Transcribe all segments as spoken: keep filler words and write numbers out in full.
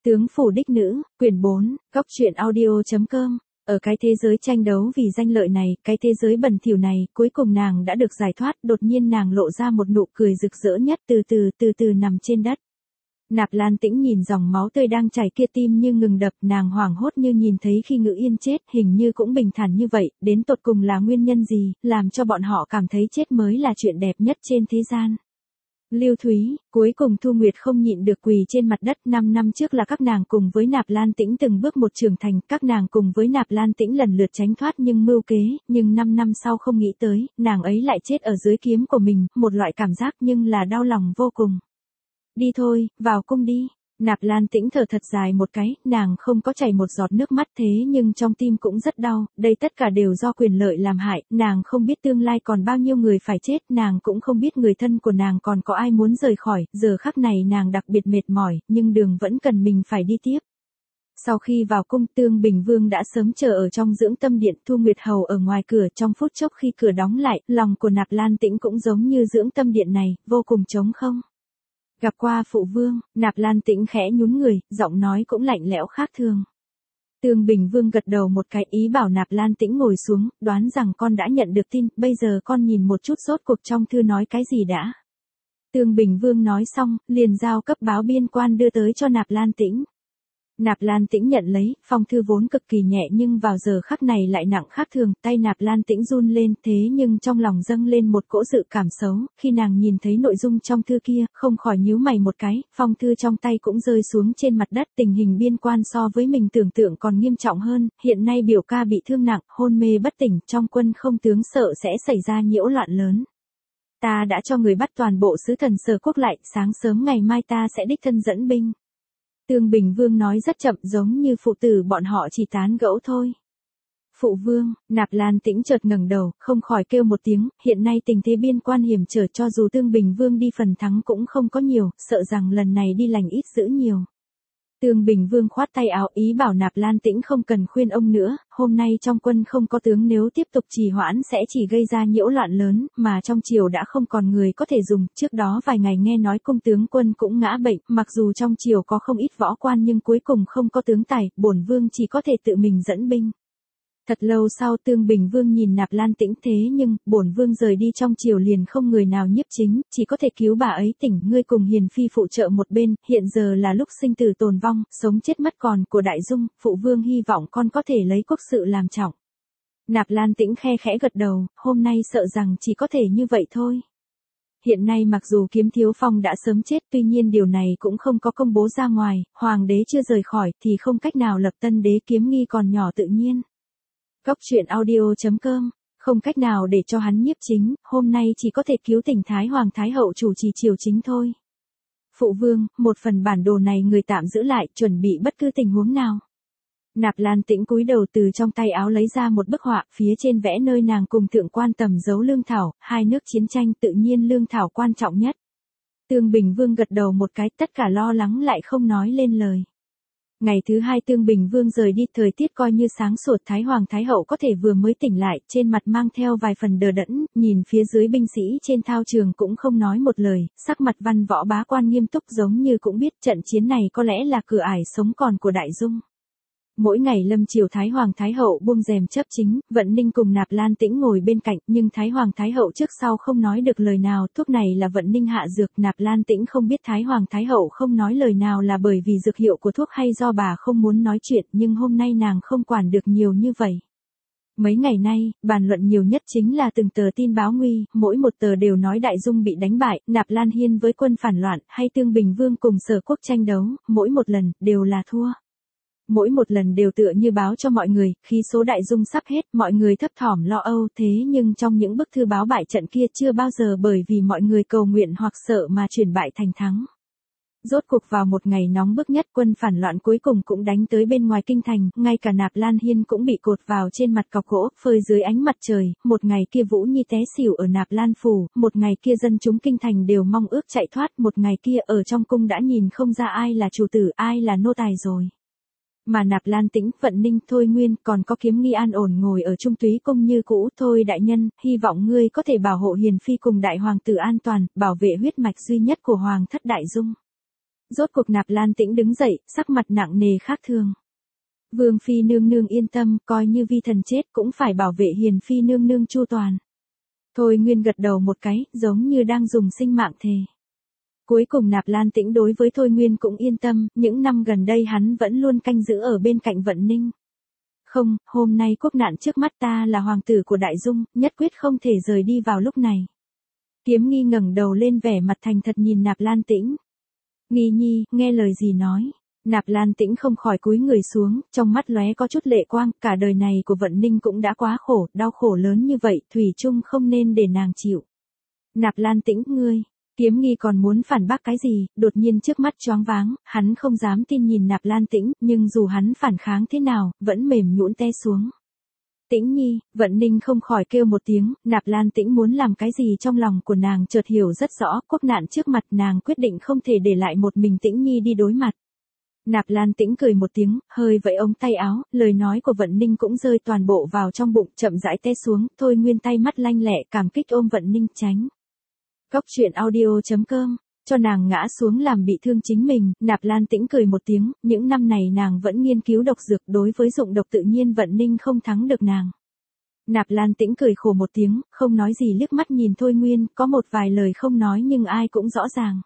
Tướng phủ đích nữ, quyển bốn, góc truyện audio.com. Ở cái thế giới tranh đấu vì danh lợi này, cái thế giới bẩn thỉu này, cuối cùng nàng đã được giải thoát, đột nhiên nàng lộ ra một nụ cười rực rỡ nhất, từ từ, từ từ nằm trên đất. Nạp Lan Tĩnh nhìn dòng máu tươi đang chảy kia, tim như ngừng đập, nàng hoảng hốt như nhìn thấy khi Ngữ Yên chết, hình như cũng bình thản như vậy, đến tột cùng là nguyên nhân gì, làm cho bọn họ cảm thấy chết mới là chuyện đẹp nhất trên thế gian. Lưu Thúy, cuối cùng Thu Nguyệt không nhịn được quỳ trên mặt đất. Năm năm trước là các nàng cùng với Nạp Lan Tĩnh từng bước một trưởng thành, các nàng cùng với Nạp Lan Tĩnh lần lượt tránh thoát nhưng mưu kế, nhưng năm năm sau không nghĩ tới, nàng ấy lại chết ở dưới kiếm của mình, một loại cảm giác nhưng là đau lòng vô cùng. Đi thôi, vào cung đi. Nạp Lan Tĩnh thở thật dài một cái, nàng không có chảy một giọt nước mắt, thế nhưng trong tim cũng rất đau, đây tất cả đều do quyền lợi làm hại, nàng không biết tương lai còn bao nhiêu người phải chết, nàng cũng không biết người thân của nàng còn có ai muốn rời khỏi, giờ khắc này nàng đặc biệt mệt mỏi, nhưng đường vẫn cần mình phải đi tiếp. Sau khi vào cung, Tương Bình Vương đã sớm chờ ở trong dưỡng tâm điện, Thu Nguyệt hầu ở ngoài cửa, trong phút chốc khi cửa đóng lại, lòng của Nạp Lan Tĩnh cũng giống như dưỡng tâm điện này, vô cùng trống không. Gặp qua phụ vương, Nạp Lan Tĩnh khẽ nhún người, giọng nói cũng lạnh lẽo khác thường. Tương Bình Vương gật đầu một cái, ý bảo Nạp Lan Tĩnh ngồi xuống, đoán rằng con đã nhận được tin, bây giờ con nhìn một chút rốt cuộc trong thư nói cái gì đã. Tương Bình Vương nói xong, liền giao cấp báo biên quan đưa tới cho Nạp Lan Tĩnh. Nạp Lan Tĩnh nhận lấy, phong thư vốn cực kỳ nhẹ nhưng vào giờ khắc này lại nặng khác thường, tay Nạp Lan Tĩnh run lên, thế nhưng trong lòng dâng lên một cỗ dự cảm xấu, khi nàng nhìn thấy nội dung trong thư kia, không khỏi nhíu mày một cái, phong thư trong tay cũng rơi xuống trên mặt đất, tình hình biên quan so với mình tưởng tượng còn nghiêm trọng hơn, hiện nay biểu ca bị thương nặng, hôn mê bất tỉnh, trong quân không tướng sợ sẽ xảy ra nhiễu loạn lớn. Ta đã cho người bắt toàn bộ sứ thần Sở Quốc lại, sáng sớm ngày mai ta sẽ đích thân dẫn binh. Tương Bình Vương nói rất chậm, giống như phụ tử bọn họ chỉ tán gẫu thôi. Phụ vương, Nạp Lan Tĩnh chợt ngẩng đầu, không khỏi kêu một tiếng, hiện nay tình thế biên quan hiểm trở, cho dù Tương Bình Vương đi phần thắng cũng không có nhiều, sợ rằng lần này đi lành ít dữ nhiều. Tương Bình Vương khoát tay áo, ý bảo Nạp Lan Tĩnh không cần khuyên ông nữa, hôm nay trong quân không có tướng, nếu tiếp tục trì hoãn sẽ chỉ gây ra nhiễu loạn lớn, mà trong triều đã không còn người có thể dùng, trước đó vài ngày nghe nói cung tướng quân cũng ngã bệnh, mặc dù trong triều có không ít võ quan nhưng cuối cùng không có tướng tài, bổn vương chỉ có thể tự mình dẫn binh. Thật lâu sau Tương Bình Vương nhìn Nạp Lan Tĩnh, thế nhưng, bổn vương rời đi trong triều liền không người nào nhiếp chính, chỉ có thể cứu bà ấy tỉnh, ngươi cùng Hiền Phi phụ trợ một bên, hiện giờ là lúc sinh tử tồn vong, sống chết mất còn của Đại Dung, phụ vương hy vọng con có thể lấy quốc sự làm trọng. Nạp Lan Tĩnh khe khẽ gật đầu, hôm nay sợ rằng chỉ có thể như vậy thôi. Hiện nay mặc dù Kiếm Thiếu Phong đã sớm chết, tuy nhiên điều này cũng không có công bố ra ngoài, hoàng đế chưa rời khỏi thì không cách nào lập tân đế, Kiếm Nghi còn nhỏ tự nhiên. Góc truyện audio.com, không cách nào để cho hắn nhiếp chính, hôm nay chỉ có thể cứu tỉnh Thái Hoàng Thái Hậu chủ trì triều chính thôi. Phụ vương, một phần bản đồ này người tạm giữ lại, chuẩn bị bất cứ tình huống nào. Nạp Lan Tĩnh cúi đầu từ trong tay áo lấy ra một bức họa, phía trên vẽ nơi nàng cùng thượng quan Tầm giấu lương thảo, hai nước chiến tranh tự nhiên lương thảo quan trọng nhất. Tương Bình Vương gật đầu một cái, tất cả lo lắng lại không nói lên lời. Ngày thứ hai Tương Bình Vương rời đi, thời tiết coi như sáng sủa, Thái Hoàng Thái Hậu có thể vừa mới tỉnh lại, trên mặt mang theo vài phần đờ đẫn, nhìn phía dưới binh sĩ trên thao trường cũng không nói một lời, sắc mặt văn võ bá quan nghiêm túc, giống như cũng biết trận chiến này có lẽ là cửa ải sống còn của Đại Dung. Mỗi ngày lâm chiều Thái Hoàng Thái Hậu buông rèm chấp chính, Vận Ninh cùng Nạp Lan Tĩnh ngồi bên cạnh, nhưng Thái Hoàng Thái Hậu trước sau không nói được lời nào, thuốc này là Vận Ninh hạ dược, Nạp Lan Tĩnh không biết Thái Hoàng Thái Hậu không nói lời nào là bởi vì dược hiệu của thuốc hay do bà không muốn nói chuyện, nhưng hôm nay nàng không quản được nhiều như vậy. Mấy ngày nay, bàn luận nhiều nhất chính là từng tờ tin báo nguy, mỗi một tờ đều nói Đại Dung bị đánh bại, Nạp Lan Hiên với quân phản loạn, hay Tương Bình Vương cùng Sở Quốc tranh đấu, mỗi một lần, đều là thua. Mỗi một lần đều tựa như báo cho mọi người, khí số Đại Dung sắp hết, mọi người thấp thỏm lo âu, thế nhưng trong những bức thư báo bại trận kia chưa bao giờ bởi vì mọi người cầu nguyện hoặc sợ mà chuyển bại thành thắng. Rốt cuộc vào một ngày nóng bức nhất, quân phản loạn cuối cùng cũng đánh tới bên ngoài kinh thành, ngay cả Nạp Lan Hiên cũng bị cột vào trên mặt cọc gỗ, phơi dưới ánh mặt trời, một ngày kia Vũ Nhi té xỉu ở Nạp Lan phủ, một ngày kia dân chúng kinh thành đều mong ước chạy thoát, một ngày kia ở trong cung đã nhìn không ra ai là chủ tử, ai là nô tài rồi. Mà Nạp Lan Tĩnh, Vận Ninh, Thôi Nguyên, còn có Kiếm Nghi an ổn ngồi ở Trung Túy cung như cũ, thôi đại nhân, hy vọng ngươi có thể bảo hộ Hiền Phi cùng đại hoàng tử an toàn, bảo vệ huyết mạch duy nhất của hoàng thất Đại Dung. Rốt cuộc Nạp Lan Tĩnh đứng dậy, sắc mặt nặng nề khác thường. Vương phi nương nương yên tâm, coi như vi thần chết cũng phải bảo vệ hiền phi nương nương chu toàn. Thôi Nguyên gật đầu một cái, giống như đang dùng sinh mạng thề. Cuối cùng Nạp Lan Tĩnh đối với Thôi Nguyên cũng yên tâm, những năm gần đây hắn vẫn luôn canh giữ ở bên cạnh Vận Ninh. Không, hôm nay quốc nạn trước mắt ta là hoàng tử của Đại Dung, nhất quyết không thể rời đi vào lúc này. Kiếm Nghi ngẩng đầu lên vẻ mặt thành thật nhìn Nạp Lan Tĩnh. Nghi nhi, nghe lời gì nói. Nạp Lan Tĩnh không khỏi cúi người xuống, trong mắt lóe có chút lệ quang, cả đời này của Vận Ninh cũng đã quá khổ, đau khổ lớn như vậy, thủy chung không nên để nàng chịu. Nạp Lan Tĩnh, ngươi, Kiếm Nghi còn muốn phản bác cái gì, đột nhiên trước mắt choáng váng, hắn không dám tin nhìn Nạp Lan Tĩnh, nhưng dù hắn phản kháng thế nào, vẫn mềm nhũn té xuống. Tĩnh nhi, Vận Ninh không khỏi kêu một tiếng, Nạp Lan Tĩnh muốn làm cái gì trong lòng của nàng chợt hiểu rất rõ, quốc nạn trước mặt nàng quyết định không thể để lại một mình Tĩnh nhi đi đối mặt. Nạp Lan Tĩnh cười một tiếng, hơi vẫy ống tay áo, lời nói của Vận Ninh cũng rơi toàn bộ vào trong bụng, chậm rãi té xuống, Thôi Nguyên tay mắt lanh lẹ, cảm kích ôm Vận Ninh tránh. Cốc truyện audio chấm com, cho nàng ngã xuống làm bị thương chính mình, Nạp Lan Tĩnh cười một tiếng, những năm này nàng vẫn nghiên cứu độc dược, đối với dụng độc tự nhiên Vận Ninh không thắng được nàng. Nạp Lan Tĩnh cười khổ một tiếng, không nói gì liếc mắt nhìn Thôi Nguyên, có một vài lời không nói nhưng ai cũng rõ ràng.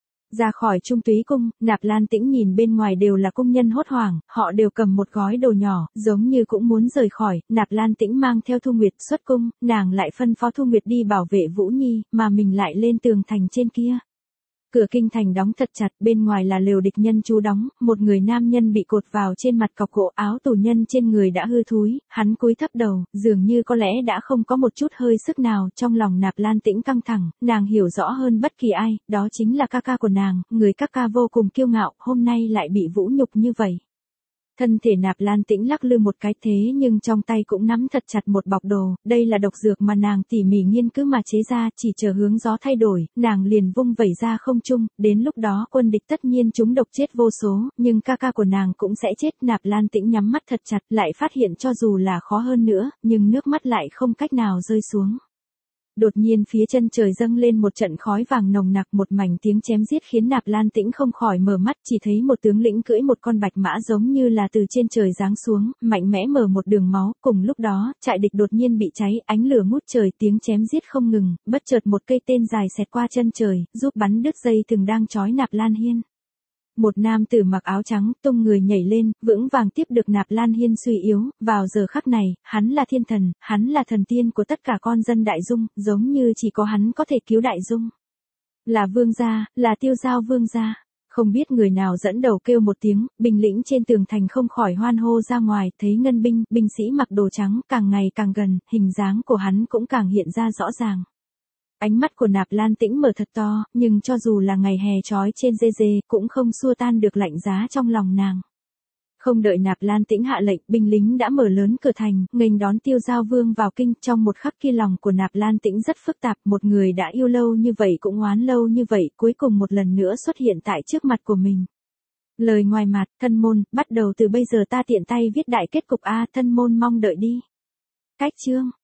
Ra khỏi Trung Túy cung, Nạp Lan Tĩnh nhìn bên ngoài đều là cung nhân hốt hoảng, họ đều cầm một gói đồ nhỏ, giống như cũng muốn rời khỏi, Nạp Lan Tĩnh mang theo Thu Nguyệt xuất cung, nàng lại phân phó Thu Nguyệt đi bảo vệ Vũ Nhi, mà mình lại lên tường thành trên kia. Cửa kinh thành đóng thật chặt, bên ngoài là lều địch nhân trú đóng, một người nam nhân bị cột vào trên mặt cọc gỗ, áo tù nhân trên người đã hư thúi, hắn cúi thấp đầu, dường như có lẽ đã không có một chút hơi sức nào, trong lòng Nạp Lan Tĩnh căng thẳng, nàng hiểu rõ hơn bất kỳ ai, đó chính là ca ca của nàng, người ca ca vô cùng kiêu ngạo, hôm nay lại bị vũ nhục như vậy. Thân thể Nạp Lan Tĩnh lắc lư một cái thế nhưng trong tay cũng nắm thật chặt một bọc đồ, đây là độc dược mà nàng tỉ mỉ nghiên cứu mà chế ra, chỉ chờ hướng gió thay đổi, nàng liền vung vẩy ra không trung, đến lúc đó quân địch tất nhiên chúng độc chết vô số, nhưng ca ca của nàng cũng sẽ chết. Nạp Lan Tĩnh nhắm mắt thật chặt, lại phát hiện cho dù là khó hơn nữa, nhưng nước mắt lại không cách nào rơi xuống. Đột nhiên phía chân trời dâng lên một trận khói vàng nồng nặc, một mảnh tiếng chém giết khiến Nạp Lan Tĩnh không khỏi mở mắt, chỉ thấy một tướng lĩnh cưỡi một con bạch mã giống như là từ trên trời giáng xuống, mạnh mẽ mở một đường máu, cùng lúc đó, trại địch đột nhiên bị cháy, ánh lửa ngút trời, tiếng chém giết không ngừng, bất chợt một cây tên dài xẹt qua chân trời, giúp bắn đứt dây thừng đang trói Nạp Lan Hiên. Một nam tử mặc áo trắng, tung người nhảy lên, vững vàng tiếp được Nạp Lan Hiên suy yếu, vào giờ khắc này, hắn là thiên thần, hắn là thần tiên của tất cả con dân Đại Dung, giống như chỉ có hắn có thể cứu Đại Dung. Là vương gia, là Tiêu Giao vương gia. Không biết người nào dẫn đầu kêu một tiếng, binh lĩnh trên tường thành không khỏi hoan hô ra ngoài, thấy ngân binh, binh sĩ mặc đồ trắng, càng ngày càng gần, hình dáng của hắn cũng càng hiện ra rõ ràng. Ánh mắt của Nạp Lan Tĩnh mở thật to, nhưng cho dù là ngày hè trói trên dê dê, cũng không xua tan được lạnh giá trong lòng nàng. Không đợi Nạp Lan Tĩnh hạ lệnh, binh lính đã mở lớn cửa thành, nghênh đón Tiêu Giao Vương vào kinh. Trong một khắc kia lòng của Nạp Lan Tĩnh rất phức tạp, một người đã yêu lâu như vậy cũng oán lâu như vậy, cuối cùng một lần nữa xuất hiện tại trước mặt của mình. Lời ngoài mặt, thân môn, bắt đầu từ bây giờ ta tiện tay viết đại kết cục a, thân môn mong đợi đi. Cách chương